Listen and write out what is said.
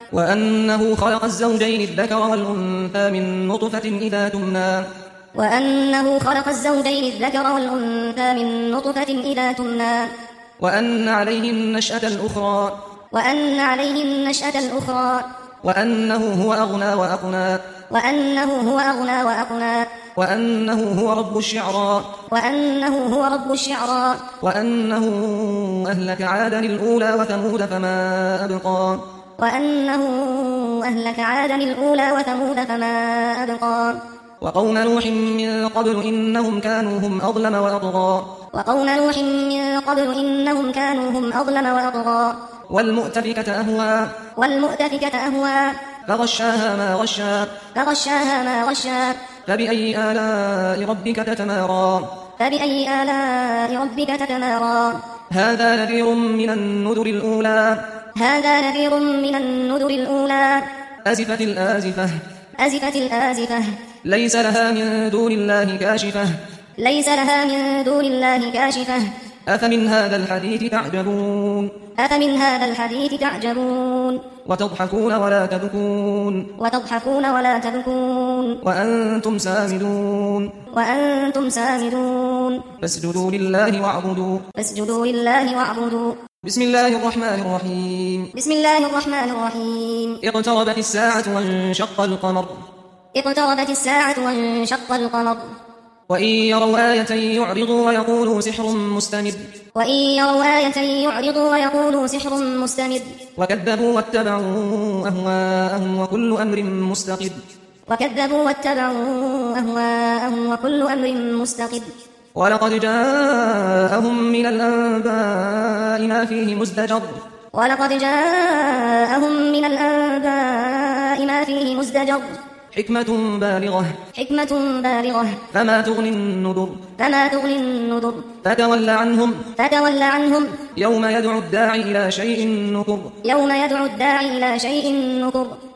وأنه خلق الزوجين الذكر والأنثى من نطفة إذا تمنى وأنه خلق الزوجين الذكر والأنثى من نطفة إذا تمنى وأن عليه النشأة الأخرى وأن عليه النشأة الأخرى وأنه هو أغنى وأقنى وأنه هو أغنى وأقنى وأنه هو رب الشعرى وأنه هو رب الشعرى وأنه أهلك عادا الأولى وثمود فما أبقى وأنه أهلك عادا الأولى وثمود فما أبقى وقوم نوح من قبل إنهم كانوا هم أظلم وأطغى وقوم نوح من قبل إنهم كانوا هم أظلم وأطغى والمؤتفكة أهوى والمؤتفكة أهوى فغشاها ما غشى فغشاها ما غشى فبأي آلاء ربك تتمارى فبأي آلاء ربك تتمارى هذا نذير من النذر الأولى هذا نذير من النذر الأولى أزفت الآزفة أزفت الآزفة ليس لها من دون الله كاشفة ليس لها من دون الله كاشفة أفمن هذا الحديث تعجبون أفمن هذا الحديث تعجبون وتضحكون ولا تبكون وتضحكون ولا تبكون وأنتم سامدون وأنتم سامدون فاسجدوا لله واعبدوا فاسجدوا لله واعبدوا بسم الله الرحمن الرحيم بسم الله الرحمن الرحيم اقتربت الساعة وانشق القمر اقتربت الساعة وانشق القمر وإن يروا آية يعرضوا ويقولوا سحر مستمر وإن يروا آية يعرضوا ويقولوا سحر مستمر وكذبوا واتبعوا أهواءهم وكل أمر مستقر وكذبوا واتبعوا أهواءهم وكل أمر مستقر ولقد جاءهم من الأنباء ما فيه مزدجر ولقد جاءهم من الأنباء ما فيه مزدجر حكمة بالغة فما تغني النذر فتول عنهم يوم يدعو الداعي إلى شيء نكر